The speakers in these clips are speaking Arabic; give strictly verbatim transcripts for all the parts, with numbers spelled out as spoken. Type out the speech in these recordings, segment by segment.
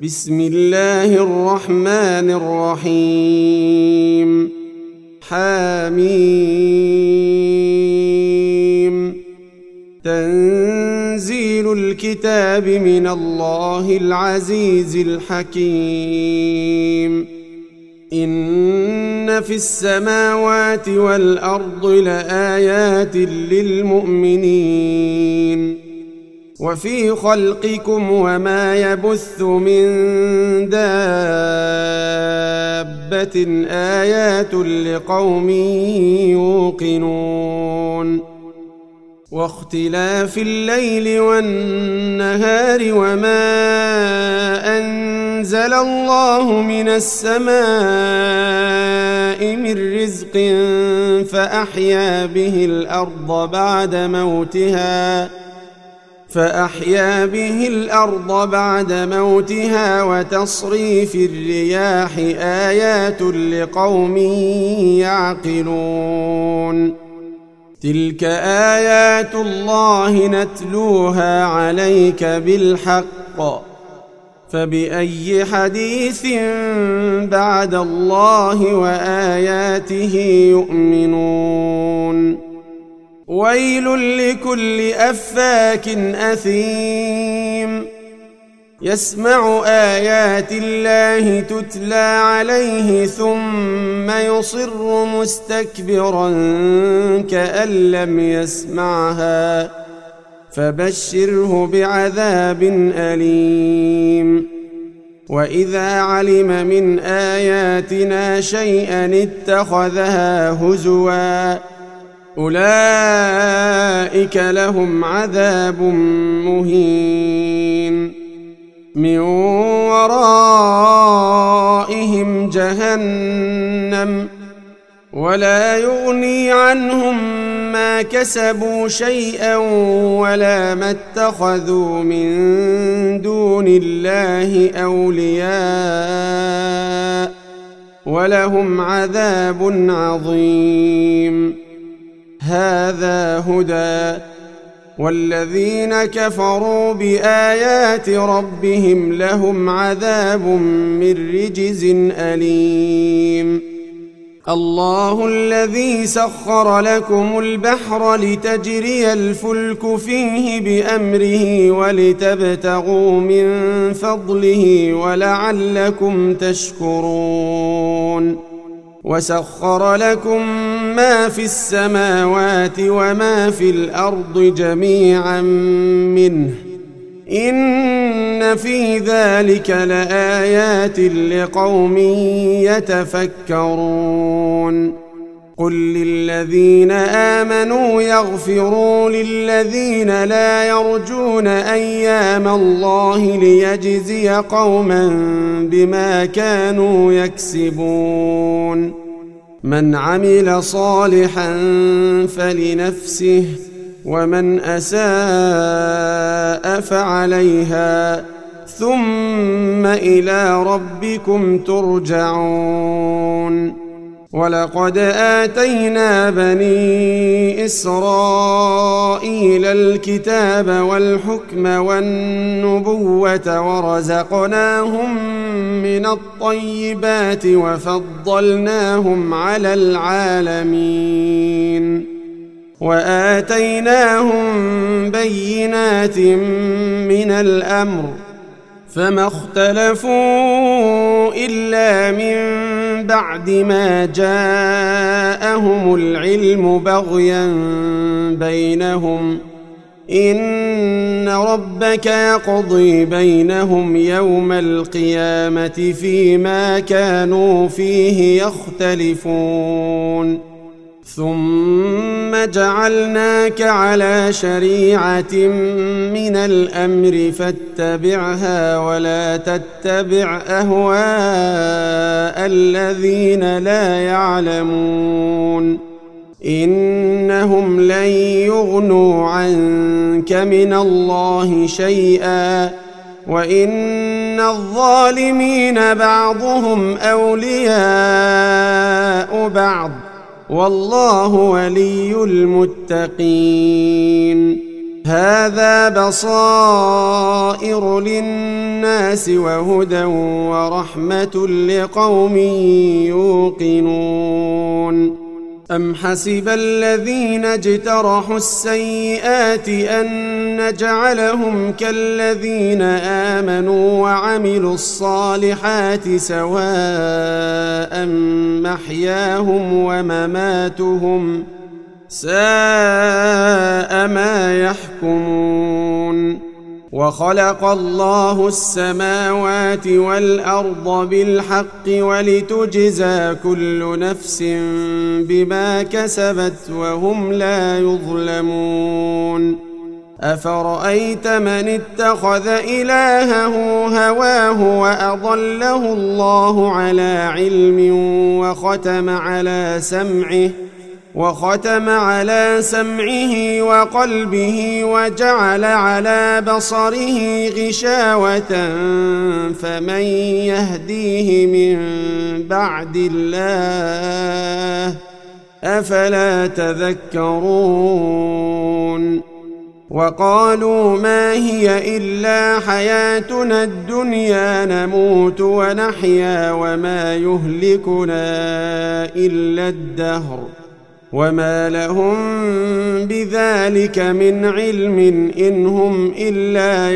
بسم الله الرحمن الرحيم حميم تنزيل الكتاب من الله العزيز الحكيم إن في السماوات والأرض لآيات للمؤمنين وفي خلقكم وما يبث من دابة آيات لقوم يوقنون واختلاف الليل والنهار وما أنزل الله من السماء من رزق فأحيا به الأرض بعد موتها فأحيا به الأرض بعد موتها وتصريف الرياح آيات لقوم يعقلون تلك آيات الله نتلوها عليك بالحق فبأي حديث بعد الله وآياته يؤمنون ويل لكل أفاك أثيم يسمع آيات الله تتلى عليه ثم يصر مستكبرا كأن لم يسمعها فبشره بعذاب أليم وإذا علم من آياتنا شيئا اتخذها هزوا أولئك لهم عذاب مهين من ورائهم جهنم ولا يغني عنهم ما كسبوا شيئا ولا ما اتخذوا من دون الله أولياء ولهم عذاب عظيم هذا هدى والذين كفروا بآيات ربهم لهم عذاب من رجز أليم الله الذي سخر لكم البحر لتجري الفلك فيه بأمره ولتبتغوا من فضله ولعلكم تشكرون وسخر لكم ما في السماوات وما في الأرض جميعا منه إن في ذلك لآيات لقوم يتفكرون قل للذين آمنوا يغفروا للذين لا يرجون أيام الله ليجزي قوما بما كانوا يكسبون من عمل صالحا فلنفسه ومن أساء فعليها ثم إلى ربكم ترجعون ولقد آتينا بني إسرائيل الكتاب والحكم والنبوة ورزقناهم من الطيبات وفضلناهم على العالمين وآتيناهم بينات من الأمر فما اختلفوا إلا من بعد ما جاءهم العلم بغيا بينهم إن ربك يقضي بينهم يوم القيامة فيما كانوا فيه يختلفون ثم جعلناك على شريعة من الأمر فاتبعها ولا تتبع أهواء الذين لا يعلمون إنهم لن يغنوا عنك من الله شيئا وإن الظالمين بعضهم أولياء بعض والله ولي المتقين هذا بصائر للناس وهدى ورحمة لقوم يوقنون. أم حسب الذين اجترحوا السيئات أن نجعلهم كالذين آمنوا وعملوا الصالحات سواء محياهم ومماتهم ساء ما يحكمون. وخلق الله السماوات والأرض بالحق ولتجزى كل نفس بما كسبت وهم لا يظلمون. أفرأيت من اتخذ إلهه هواه وأضله الله على علم وختم على سمعه وختم على سمعه وقلبه وجعل على بصره غشاوة فمن يهديه من بعد الله أفلا تذكرون. وقالوا ما هي إلا حياتنا الدنيا نموت ونحيا وما يهلكنا إلا الدهر وما لهم بذلك من علم إن هم إلا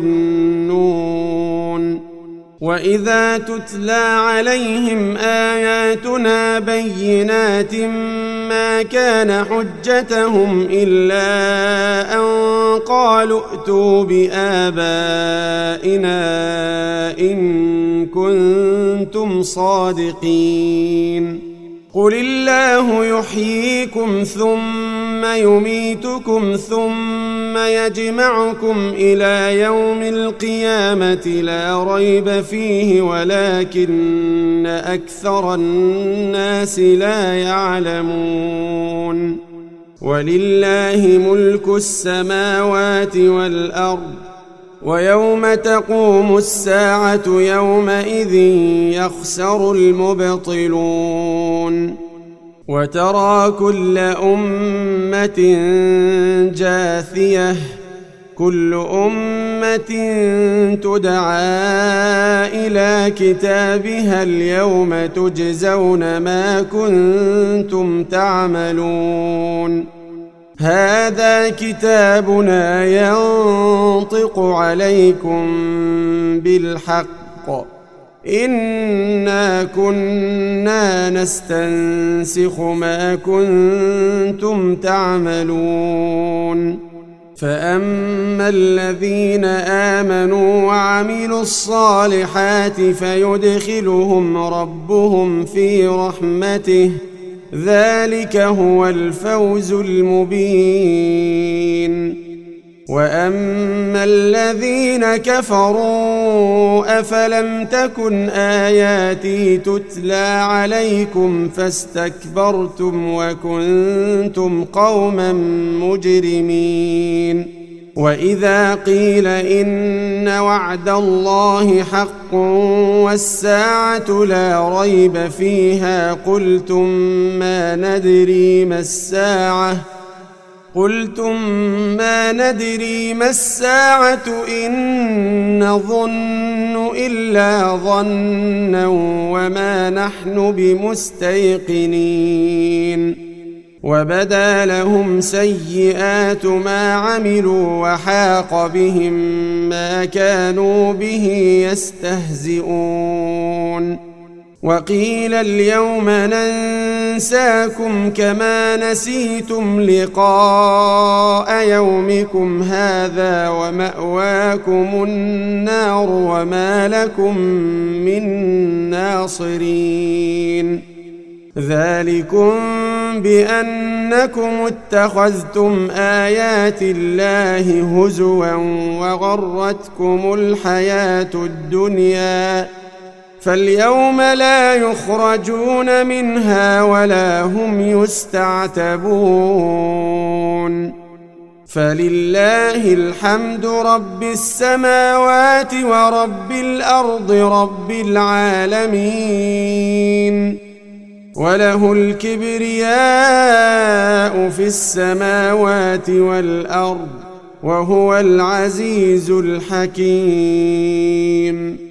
يظنون. وإذا تتلى عليهم آياتنا بينات ما كان حجتهم إلا أن قالوا ائتوا بآبائنا إن كنتم صادقين. قل الله يحييكم ثم يميتكم ثم يجمعكم إلى يوم القيامة لا ريب فيه ولكن أكثر الناس لا يعلمون. ولله ملك السماوات والأرض ويوم تقوم الساعة يومئذ يخسر المبطلون. وترى كل أمة جاثية كل أمة تدعى إلى كتابها اليوم تجزون ما كنتم تعملون. هذا كتابنا ينطق عليكم بالحق إنا كنا نستنسخ ما كنتم تعملون. فأما الذين آمنوا وعملوا الصالحات فيدخلهم ربهم في رحمته ذلك هو الفوز المبين. وأما الذين كفروا أفلم تكن آياتي تتلى عليكم فاستكبرتم وكنتم قوما مجرمين. وإذا قيل إن وعد الله حق والساعة لا ريب فيها قلتم ما ندري ما الساعة قلتم ما ندري ما الساعة إن نظن إلا ظنا وما نحن بمستيقنين. وبدا لهم سيئات ما عملوا وحاق بهم ما كانوا به يستهزئون. وقيل اليوم ننساكم كما نسيتم لقاء يومكم هذا ومأواكم النار وما لكم من ناصرين. ذلكم بأنكم اتخذتم آيات الله هزوا وغرتكم الحياة الدنيا فاليوم لا يخرجون منها ولا هم يستعتبون. فلله الحمد رب السماوات ورب الأرض رب العالمين وله الكبرياء في السماوات والأرض وهو العزيز الحكيم.